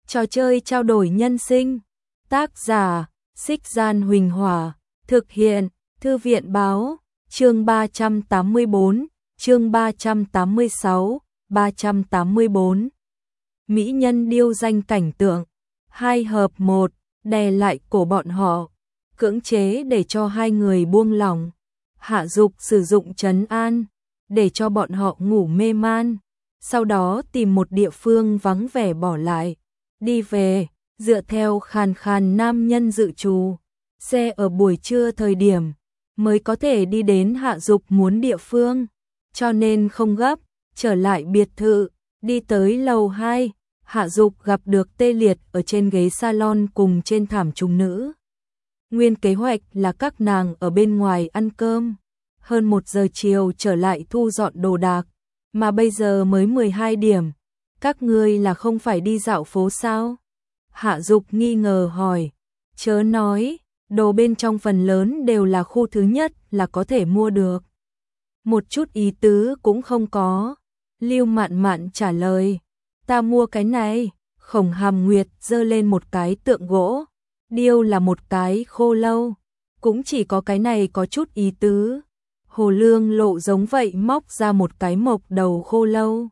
Trò chơi trao đổi nhân sinh. Tác giả: Xích Gian Huỳnh Hỏa. Thực hiện: Thư viện Báo. Chương 384, chương 386, 384. Mỹ nhân điêu danh cảnh tượng. 2 hợp 1, đè lại cổ bọn họ, cưỡng chế để cho hai người buông lỏng. Hạ Dục sử dụng trấn an, để cho bọn họ ngủ mê man. Sau đó tìm một địa phương vắng vẻ bỏ lại. Đi về, dựa theo khàn khàn nam nhân dự trù. Xe ở buổi trưa thời điểm mới có thể đi đến Hạ Dục muốn địa phương. Cho nên không gấp, trở lại biệt thự, đi tới lầu 2. Hạ Dục gặp được Tê Liệt ở trên ghế salon cùng trên thảm trùng nữ. Nguyên kế hoạch là các nàng ở bên ngoài ăn cơm. Hơn 1 giờ chiều trở lại thu dọn đồ đạc. Mà bây giờ mới 12 điểm. Các ngươi là không phải đi dạo phố sao? Hạ Dục nghi ngờ hỏi. Chớ nói, đồ bên trong phần lớn đều là khu thứ nhất là có thể mua được. Một chút ý tứ cũng không có. Lưu Mạn Mạn trả lời. Ta mua cái này. Khổng Hàm Nguyệt giơ lên một cái tượng gỗ. Điêu là một cái khô lâu. Cũng chỉ có cái này có chút ý tứ. Hồ Lương Lộ giống vậy móc ra một cái mộc đầu khô lâu.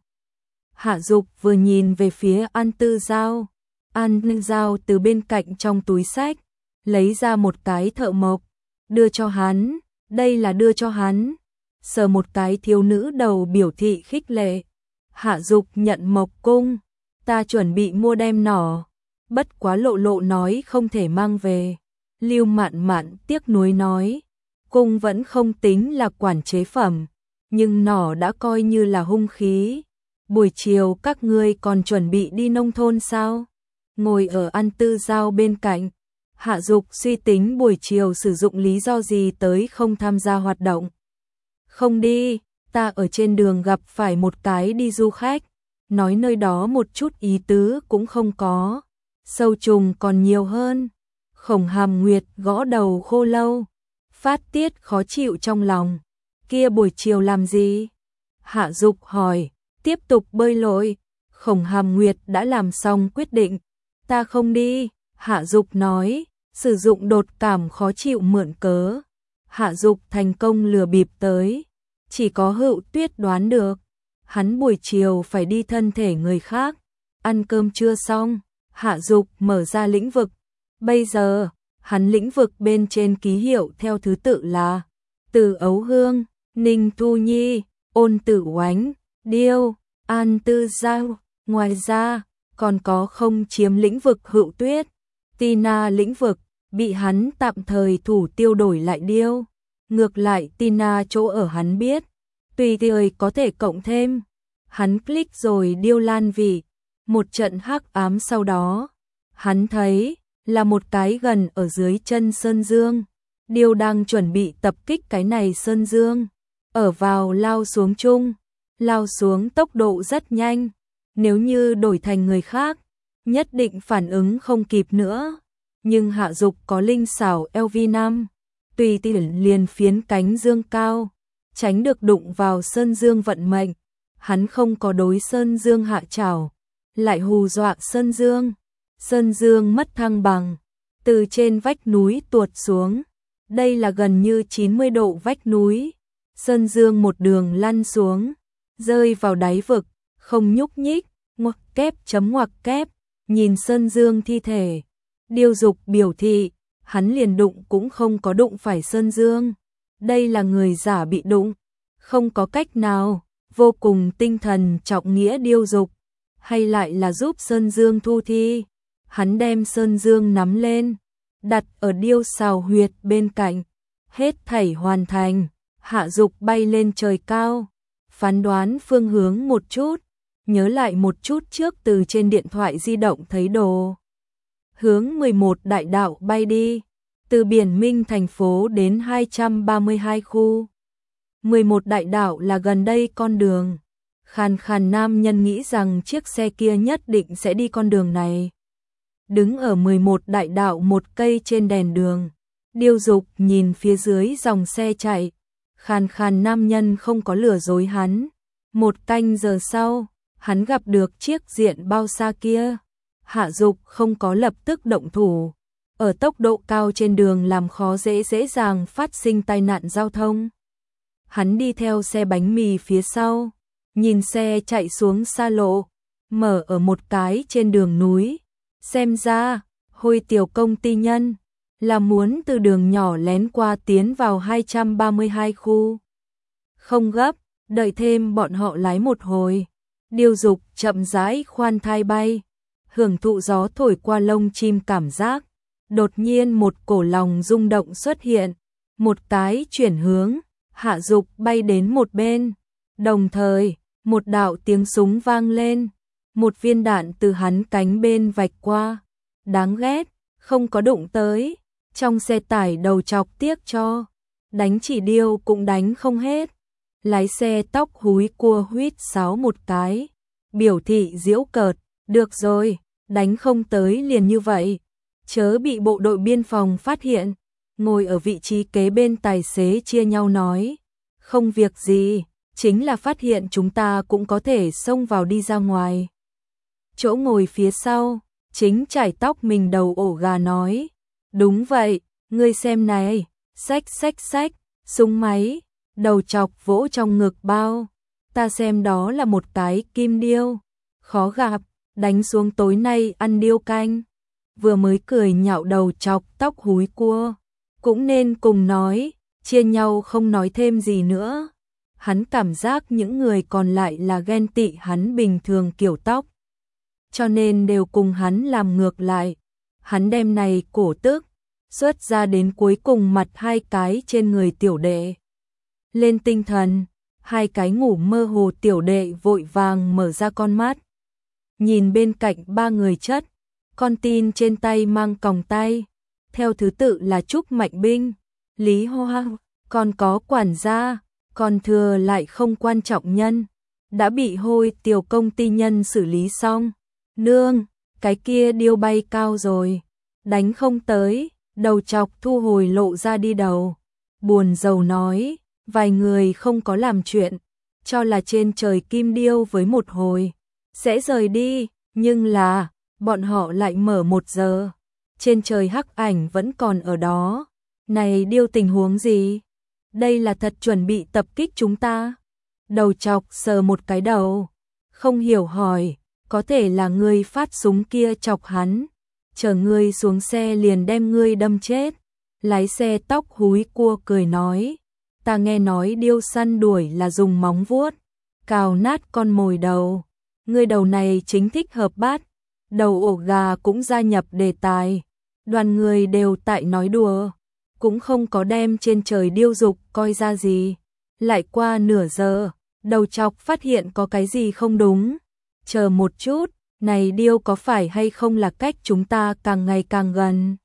Hạ Dục vừa nhìn về phía An Tư Giao. An Tư Giao từ bên cạnh trong túi xách lấy ra một cái thợ mộc, đưa cho hắn. Đây là đưa cho hắn. Sờ một cái thiếu nữ đầu biểu thị khích lệ. Hạ Dục nhận mộc cung. Ta chuẩn bị mua đem nỏ. Bất quá Lộ Lộ nói không thể mang về. Lưu Mạn Mạn tiếc nuối nói. Cung vẫn không tính là quản chế phẩm, nhưng nỏ đã coi như là hung khí. Buổi chiều các ngươi còn chuẩn bị đi nông thôn sao? Ngồi ở An Tư Giao bên cạnh, Hạ Dục suy tính buổi chiều sử dụng lý do gì tới không tham gia hoạt động. Không đi, ta ở trên đường gặp phải một cái đi du khách, nói nơi đó một chút ý tứ cũng không có, sâu trùng còn nhiều hơn. Khổng Hàm Nguyệt gõ đầu khô lâu, phát tiết khó chịu trong lòng. Kia buổi chiều làm gì? Hạ Dục hỏi. Tiếp tục bơi lội. Khổng Hàm Nguyệt đã làm xong quyết định. Ta không đi. Hạ Dục nói. Sử dụng đột cảm khó chịu mượn cớ. Hạ Dục thành công lừa bịp tới. Chỉ có Hữu Tuyết đoán được. Hắn buổi chiều phải đi thân thể người khác. Ăn cơm chưa xong. Hạ Dục mở ra lĩnh vực. Bây giờ, hắn lĩnh vực bên trên ký hiệu theo thứ tự là Từ Ấu Hương, Ninh Thu Nhi, Ôn Tử Oánh, Điêu, An Tư Giao. Ngoài ra, còn có không chiếm lĩnh vực Hữu Tuyết. Tina lĩnh vực bị hắn tạm thời thủ tiêu đổi lại Điêu. Ngược lại Tina chỗ ở hắn biết, tùy thời có thể cộng thêm. Hắn click rồi Điêu Lan vị. Một trận hắc ám sau đó, hắn thấy là một cái gần ở dưới chân Sơn Dương. Điêu đang chuẩn bị tập kích cái này Sơn Dương. Ở vào lao xuống chung. Lao xuống tốc độ rất nhanh. Nếu như đổi thành người khác, nhất định phản ứng không kịp nữa. Nhưng Hạ Dục có linh xảo LV5. Tùy tiện liền phiến cánh dương cao. Tránh được đụng vào Sơn Dương vận mệnh. Hắn không có đối Sơn Dương hạ trảo. Lại hù dọa Sơn Dương. Sơn Dương mất thăng bằng, từ trên vách núi tuột xuống. Đây là gần như 90 độ vách núi. Sơn Dương một đường lăn xuống, rơi vào đáy vực, không nhúc nhích. Ngoặc kép chấm ngoặc kép, nhìn Sơn Dương thi thể. Điêu Dục biểu thị, hắn liền đụng cũng không có đụng phải Sơn Dương. Đây là người giả bị đụng, không có cách nào. Vô cùng tinh thần trọng nghĩa Điêu Dục, hay lại là giúp Sơn Dương thu thi. Hắn đem Sơn Dương nắm lên, đặt ở điêu xào huyệt bên cạnh. Hết thảy hoàn thành, Hạ Dục bay lên trời cao, phán đoán phương hướng một chút, nhớ lại một chút trước từ trên điện thoại di động thấy đồ. Hướng 11 đại đạo bay đi, từ Biển Minh thành phố đến 232 khu. 11 đại đạo là gần đây con đường. Khàn khàn nam nhân nghĩ rằng chiếc xe kia nhất định sẽ đi con đường này. Đứng ở 11 đại đạo một cây trên đèn đường. Điêu Dục nhìn phía dưới dòng xe chạy. Khàn khàn nam nhân không có lừa dối hắn. 1 canh giờ sau, hắn gặp được chiếc diện bao xa kia. Hạ Dục không có lập tức động thủ. Ở tốc độ cao trên đường làm khó dễ dàng phát sinh tai nạn giao thông. Hắn đi theo xe bánh mì phía sau, nhìn xe chạy xuống xa lộ, mở ở một cái trên đường núi. Xem ra, Hồi tiểu công ty nhân là muốn từ đường nhỏ lén qua tiến vào 232 khu. Không gấp, đợi thêm bọn họ lái một hồi. Điêu Dục chậm rãi khoan thai bay, hưởng thụ gió thổi qua lông chim cảm giác. Đột nhiên một cổ lòng rung động xuất hiện, một cái chuyển hướng, Hạ Dục bay đến một bên. Đồng thời, một đạo tiếng súng vang lên, một viên đạn từ hắn cánh bên vạch qua. Đáng ghét, không có đụng tới, trong xe tải đầu chọc tiếc cho, đánh chỉ điêu cũng đánh không hết. Lái xe tóc húi cua huýt sáo một cái, biểu thị giễu cợt, được rồi, đánh không tới liền như vậy, chớ bị bộ đội biên phòng phát hiện. Ngồi ở vị trí kế bên tài xế chia nhau nói, không việc gì, chính là phát hiện chúng ta cũng có thể xông vào đi ra ngoài. Chỗ ngồi phía sau, chính chải tóc mình đầu ổ gà nói, đúng vậy, ngươi xem này, xách, súng máy, đầu chọc vỗ trong ngực bao, ta xem đó là một cái kim điêu, khó gặp, đánh xuống tối nay ăn điêu canh. Vừa mới cười nhạo đầu chọc tóc húi cua, cũng nên cùng nói, chia nhau không nói thêm gì nữa. Hắn cảm giác những người còn lại là ghen tị hắn bình thường kiểu tóc, cho nên đều cùng hắn làm ngược lại. Hắn đem này cổ tức, xuất ra đến cuối cùng mặt hai cái trên người tiểu đệ. Lên tinh thần, hai cái ngủ mơ hồ tiểu đệ vội vàng mở ra con mắt. Nhìn bên cạnh ba người chất, con tin trên tay mang còng tay, theo thứ tự là Trúc Mạnh Binh, Lý Hoa, còn có quản gia, còn thừa lại không quan trọng nhân, đã bị Hồi tiểu công ty nhân xử lý xong. Nương, cái kia điêu bay cao rồi, đánh không tới, đầu chọc thu hồi lộ ra đi đầu. Buồn rầu nói, vài người không có làm chuyện, cho là trên trời kim điêu với một hồi, sẽ rời đi, nhưng là, bọn họ lại mở 1 giờ, trên trời hắc ảnh vẫn còn ở đó. Này điêu tình huống gì? Đây là thật chuẩn bị tập kích chúng ta. Đầu chọc sờ một cái đầu, không hiểu hỏi, có thể là ngươi phát súng kia chọc hắn, chờ ngươi xuống xe liền đem ngươi đâm chết. Lái xe tóc húi cua cười nói, ta nghe nói điêu săn đuổi là dùng móng vuốt cào nát con mồi đầu, ngươi đầu này chính thích hợp bát. Đầu ổ gà cũng gia nhập đề tài, đoàn người đều tại nói đùa, cũng không có đem trên trời điêu dục coi ra gì. Lại qua nửa giờ, đầu chọc phát hiện có cái gì không đúng. Chờ một chút, này điêu có phải hay không là cách chúng ta càng ngày càng gần.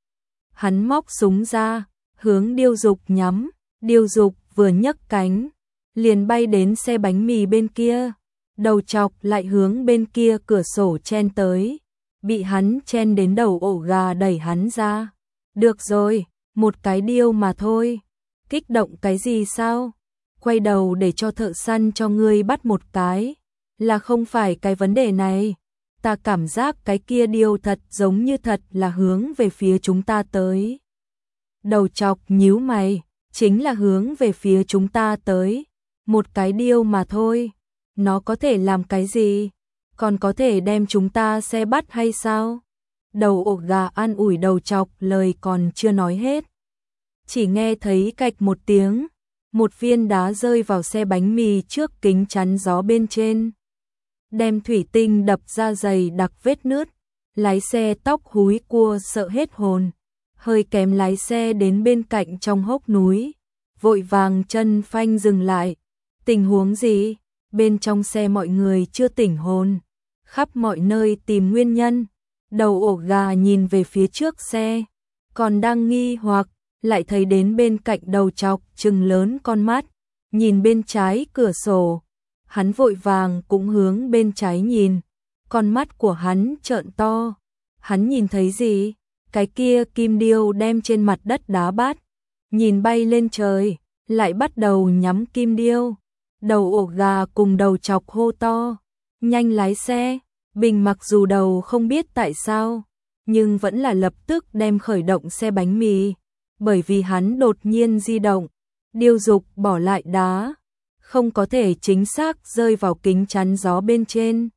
Hắn móc súng ra, hướng điêu dục nhắm, điêu dục vừa nhấc cánh, liền bay đến xe bánh mì bên kia. Đầu chọc lại hướng bên kia cửa sổ chen tới, bị hắn chen đến đầu ổ gà đẩy hắn ra. Được rồi, một cái điêu mà thôi, kích động cái gì sao? Quay đầu để cho thợ săn cho ngươi bắt một cái, là không phải cái vấn đề này. Ta cảm giác cái kia điêu thật giống như thật là hướng về phía chúng ta tới. Đầu chọc nhíu mày, chính là hướng về phía chúng ta tới, một cái điêu mà thôi. Nó có thể làm cái gì? Còn có thể đem chúng ta xe bắt hay sao? Đầu ổ gà an ủi đầu chọc, lời còn chưa nói hết, chỉ nghe thấy cạch một tiếng, một viên đá rơi vào xe bánh mì trước kính chắn gió bên trên, đem thủy tinh đập ra dày đặc vết nứt. Lái xe tóc húi cua sợ hết hồn, hơi kém lái xe đến bên cạnh trong hốc núi, vội vàng chân phanh dừng lại. Tình huống gì? Bên trong xe mọi người chưa tỉnh hồn, khắp mọi nơi tìm nguyên nhân. Đầu ổ gà nhìn về phía trước xe, còn đang nghi hoặc, lại thấy đến bên cạnh đầu chọc trừng lớn con mắt, nhìn bên trái cửa sổ. Hắn vội vàng cũng hướng bên trái nhìn, con mắt của hắn trợn to. Hắn nhìn thấy gì? Cái kia kim điêu đem trên mặt đất đá bát, nhìn bay lên trời, lại bắt đầu nhắm kim điêu. Đầu ổ gà cùng đầu chọc hô to, nhanh lái xe, Bình mặc dù đầu không biết tại sao, nhưng vẫn là lập tức đem khởi động xe bánh mì, bởi vì hắn đột nhiên di động, Điêu Dục bỏ lại đá, không có thể chính xác rơi vào kính chắn gió bên trên,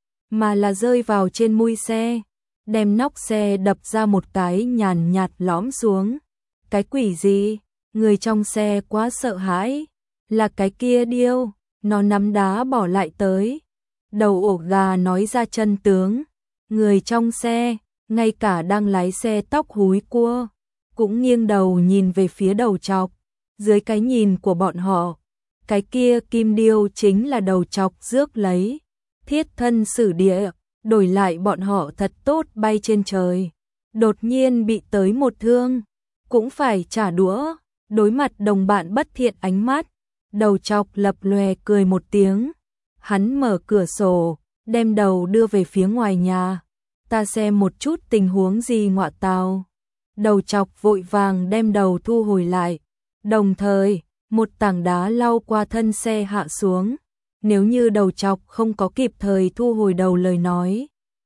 mà là rơi vào trên mui xe, đem nóc xe đập ra một cái nhàn nhạt lõm xuống. Cái quỷ gì? Người trong xe quá sợ hãi. Là cái kia điêu, nó nắm đá bỏ lại tới. Đầu ổ gà nói ra chân tướng. Người trong xe, ngay cả đang lái xe tóc húi cua, cũng nghiêng đầu nhìn về phía đầu trọc. Dưới cái nhìn của bọn họ, cái kia kim điêu chính là đầu trọc rước lấy. Thiết thân sử địa, đổi lại bọn họ thật tốt bay trên trời. Đột nhiên bị tới một thương, cũng phải trả đũa. Đối mặt đồng bạn bất thiện ánh mắt, đầu trọc lập lòe cười một tiếng. Hắn mở cửa sổ, đem đầu đưa về phía ngoài nhà. Ta xem một chút tình huống gì ngọa tào. Đầu trọc vội vàng đem đầu thu hồi lại. Đồng thời, một tảng đá lau qua thân xe hạ xuống. Nếu như đầu trọc không có kịp thời thu hồi đầu lời nói,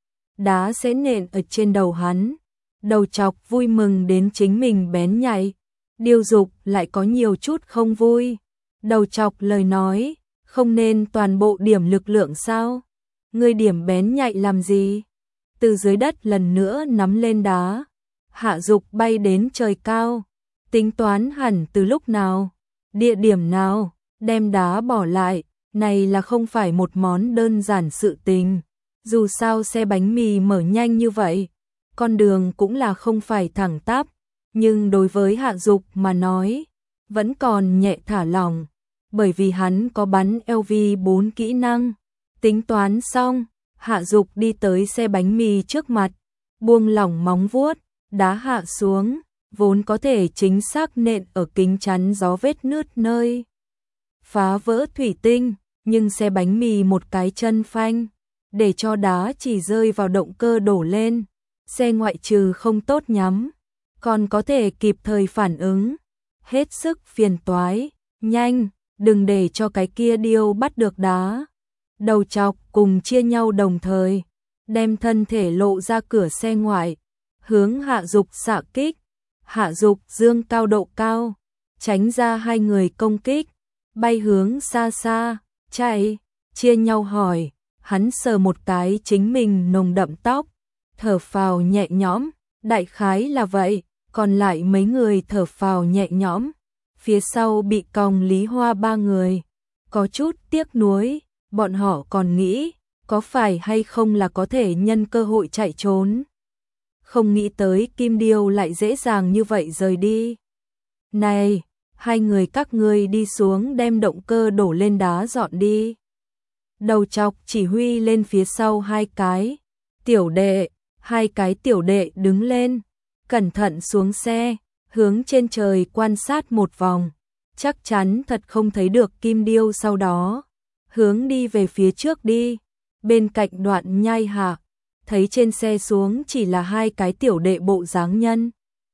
đá sẽ nện ở trên đầu hắn. Đầu trọc vui mừng đến chính mình bén nhạy. Điêu Dục lại có nhiều chút không vui. Đầu trọc lời nói, không nên toàn bộ điểm lực lượng sao? Ngươi điểm bén nhạy làm gì? Từ dưới đất lần nữa nắm lên đá. Hạ Dục bay đến trời cao. Tính toán hẳn từ lúc nào, địa điểm nào, đem đá bỏ lại. Này là không phải một món đơn giản sự tình. Dù sao xe bánh mì mở nhanh như vậy, con đường cũng là không phải thẳng tắp. Nhưng đối với Hạ Dục mà nói, vẫn còn nhẹ thả lỏng, bởi vì hắn có bắn LV4 kỹ năng. Tính toán xong, Hạ Dục đi tới xe bánh mì trước mặt, buông lỏng móng vuốt, đá hạ xuống, vốn có thể chính xác nện ở kính chắn gió vết nứt nơi phá vỡ thủy tinh, nhưng xe bánh mì một cái chân phanh, để cho đá chỉ rơi vào động cơ đổ lên. Xe ngoại trừ không tốt nhắm, còn có thể kịp thời phản ứng. Hết sức phiền toái, nhanh, đừng để cho cái kia điêu bắt được đá. Đầu trọc cùng chia nhau đồng thời, đem thân thể lộ ra cửa xe ngoại, hướng Hạ Dục xạ kích. Hạ Dục dương cao độ cao, tránh ra hai người công kích, bay hướng xa xa, chạy, chia nhau hỏi. Hắn sờ một cái chính mình nồng đậm tóc, thở phào nhẹ nhõm, đại khái là vậy. Còn lại mấy người thở phào nhẹ nhõm, phía sau bị còng Lý Hoa ba người, có chút tiếc nuối. Bọn họ còn nghĩ, có phải hay không là có thể nhân cơ hội chạy trốn. Không nghĩ tới Kim Điêu lại dễ dàng như vậy rời đi. Này, hai người các ngươi đi xuống đem động cơ đổ lên đá dọn đi. Đầu trọc chỉ huy lên phía sau hai cái tiểu đệ, hai cái tiểu đệ đứng lên, cẩn thận xuống xe, hướng trên trời quan sát một vòng, chắc chắn thật không thấy được Kim Điêu sau đó, hướng đi về phía trước đi. Bên cạnh đoạn nhai hạ, thấy trên xe xuống chỉ là hai cái tiểu đệ bộ dáng nhân.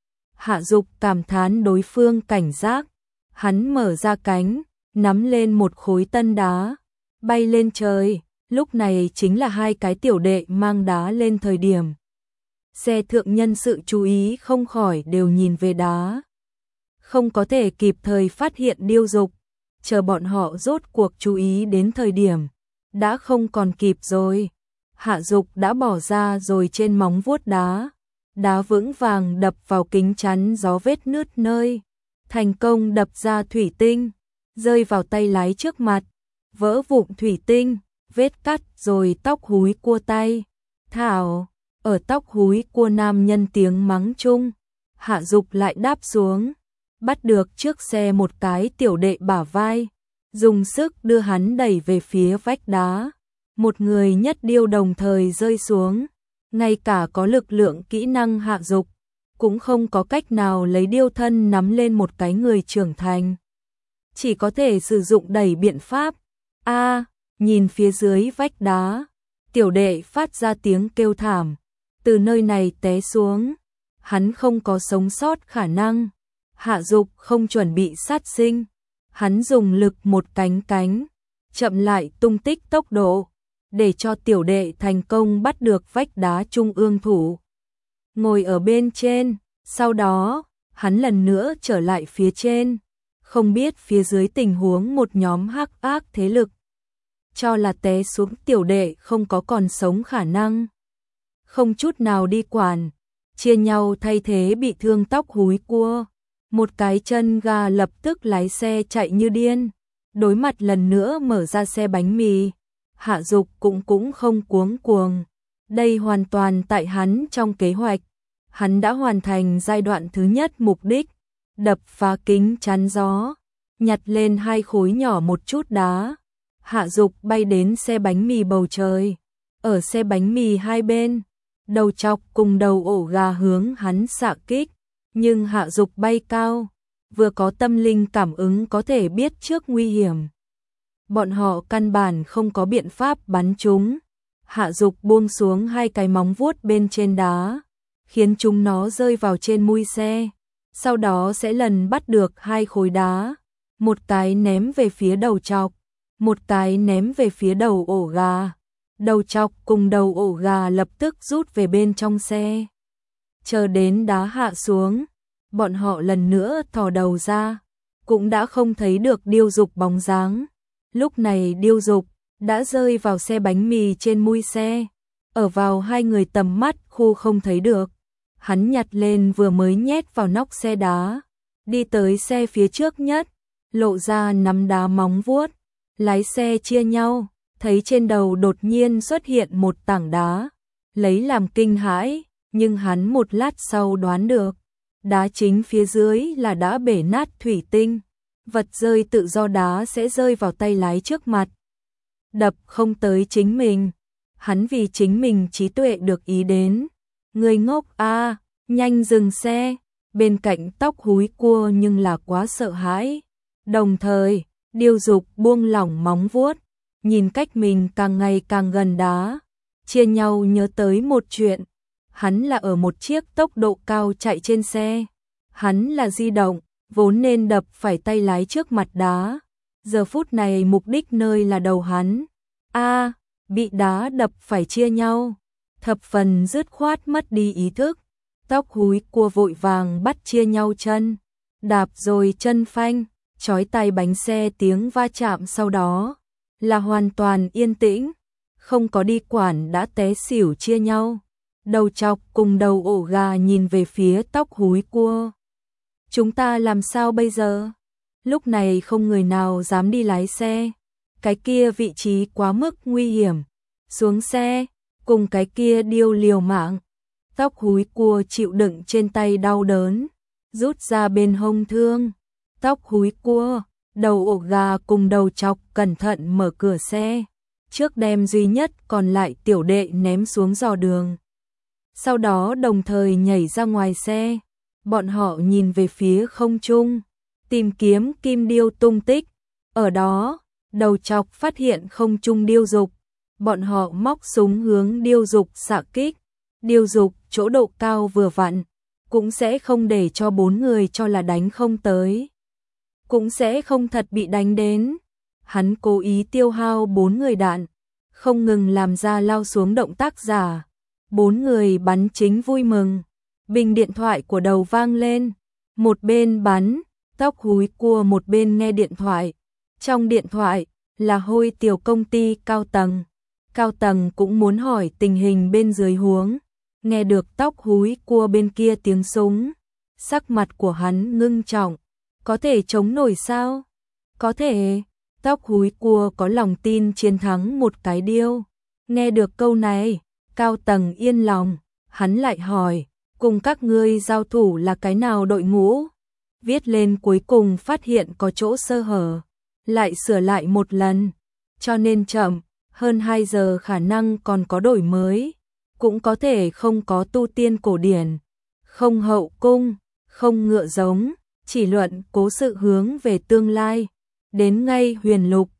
Hạ Dục cảm thán đối phương cảnh giác, hắn mở ra cánh, nắm lên một khối tân đá, bay lên trời. Lúc này chính là hai cái tiểu đệ mang đá lên thời điểm. Xe thượng nhân sự chú ý không khỏi đều nhìn về đá. Không có thể kịp thời phát hiện Điêu Dục, chờ bọn họ rốt cuộc chú ý đến thời điểm, đã không còn kịp rồi. Hạ Dục đã bỏ ra rồi trên móng vuốt đá. Đá vững vàng đập vào kính chắn gió vết nứt nơi. Thành công đập ra thủy tinh, rơi vào tay lái trước mặt, vỡ vụn thủy tinh, vết cắt rồi tóc húi cua tay. Thảo, ở tóc húi cua nam nhân tiếng mắng chung, Hạ Dục lại đáp xuống, bắt được trước xe một cái tiểu đệ bả vai, dùng sức đưa hắn đẩy về phía vách đá. Một người nhất điêu đồng thời rơi xuống, ngay cả có lực lượng kỹ năng Hạ Dục cũng không có cách nào lấy điêu thân nắm lên một cái người trưởng thành, chỉ có thể sử dụng đẩy biện pháp. Nhìn phía dưới vách đá, tiểu đệ phát ra tiếng kêu thảm, từ nơi này té xuống, hắn không có sống sót khả năng. Hạ Dục không chuẩn bị sát sinh, hắn dùng lực một cánh, chậm lại tung tích tốc độ, để cho tiểu đệ thành công bắt được vách đá trung ương thủ. Ngồi ở bên trên, sau đó, hắn lần nữa trở lại phía trên, không biết phía dưới tình huống một nhóm hắc ác thế lực. Cho là té xuống tiểu đệ không có còn sống khả năng. Không chút nào đi quản, chia nhau thay thế bị thương tóc húi cua. Một cái chân ga lập tức lái xe chạy như điên, đối mặt lần nữa mở ra xe bánh mì. Hạ Dục cũng không cuống cuồng. Đây hoàn toàn tại hắn trong kế hoạch. Hắn đã hoàn thành giai đoạn thứ nhất mục đích, đập phá kính chắn gió, nhặt lên 2 khối nhỏ một chút đá. Hạ Dục bay đến xe bánh mì bầu trời. Ở xe bánh mì hai bên, đầu chọc cùng đầu ổ gà hướng hắn xạ kích. Nhưng Hạ Dục bay cao, vừa có tâm linh cảm ứng có thể biết trước nguy hiểm. Bọn họ căn bản không có biện pháp bắn chúng. Hạ Dục buông xuống 2 cái móng vuốt bên trên đá, khiến chúng nó rơi vào trên mui xe. Sau đó sẽ lần bắt được 2 khối đá, một cái ném về phía đầu chọc, một cái ném về phía đầu ổ gà. Đầu chọc cùng đầu ổ gà lập tức rút về bên trong xe. Chờ đến đá hạ xuống, bọn họ lần nữa thò đầu ra, cũng đã không thấy được Điêu Dục bóng dáng. Lúc này Điêu Dục đã rơi vào xe bánh mì trên mui xe, ở vào 2 người tầm mắt khu không thấy được. Hắn nhặt lên vừa mới nhét vào nóc xe đá, đi tới xe phía trước nhất, lộ ra nắm đá móng vuốt, lái xe chia nhau, thấy trên đầu đột nhiên xuất hiện một tảng đá, lấy làm kinh hãi, nhưng hắn một lát sau đoán được, đá chính phía dưới là đã bể nát thủy tinh, vật rơi tự do đá sẽ rơi vào tay lái trước mặt, đập không tới chính mình. Hắn vì chính mình trí tuệ được ý đến. Người ngốc a, nhanh dừng xe. Bên cạnh tóc húi cua nhưng là quá sợ hãi. Đồng thời, Điêu Dục buông lỏng móng vuốt, nhìn cách mình càng ngày càng gần đá, chia nhau nhớ tới một chuyện. Hắn là ở một chiếc tốc độ cao chạy trên xe. Hắn là di động, vốn nên đập phải tay lái trước mặt đá. Giờ phút này mục đích nơi là đầu hắn. A, bị đá đập phải chia nhau. Thập phần dứt khoát mất đi ý thức. Tóc húi cua vội vàng bắt chia nhau chân, đạp rồi chân phanh, chói tai bánh xe tiếng va chạm, sau đó là hoàn toàn yên tĩnh, không có đi quản đã té xỉu chia nhau. Đầu chọc cùng đầu ổ gà nhìn về phía tóc húi cua. Chúng ta làm sao bây giờ? Lúc này không người nào dám đi lái xe. Cái kia vị trí quá mức nguy hiểm. Xuống xe, cùng cái kia điêu liều mạng. Tóc húi cua chịu đựng trên tay đau đớn, rút ra bên hông thương. Tóc húi cua, đầu ổ gà cùng đầu chọc cẩn thận mở cửa xe, trước đem duy nhất còn lại tiểu đệ ném xuống giò đường. Sau đó đồng thời nhảy ra ngoài xe, bọn họ nhìn về phía không trung, tìm kiếm kim điêu tung tích. Ở đó, đầu chọc phát hiện không trung Điêu Dục, bọn họ móc súng hướng Điêu Dục xạ kích. Điêu Dục chỗ độ cao vừa vặn, cũng sẽ không để cho 4 người cho là đánh không tới, cũng sẽ không thật bị đánh đến. Hắn cố ý tiêu hao 4 người đạn, không ngừng làm ra lao xuống động tác giả. 4 người bắn chính vui mừng. Bình điện thoại của đầu vang lên, một bên bắn, tóc húi cua một bên nghe điện thoại. Trong điện thoại là Hôi tiểu công ty cao tầng. Cao tầng cũng muốn hỏi tình hình bên dưới huống. Nghe được tóc húi cua bên kia tiếng súng, sắc mặt của hắn ngưng trọng. Có thể chống nổi sao? Có thể. Tóc húi cua có lòng tin chiến thắng một cái điêu. Nghe được câu này, cao tầng yên lòng. Hắn lại hỏi, cùng các ngươi giao thủ là cái nào đội ngũ? Viết lên cuối cùng phát hiện có chỗ sơ hở, lại sửa lại một lần, cho nên chậm, hơn 2 giờ khả năng còn có đổi mới, cũng có thể không có tu tiên cổ điển, không hậu cung, không ngựa giống, chỉ luận cố sự hướng về tương lai, đến ngay huyền lục.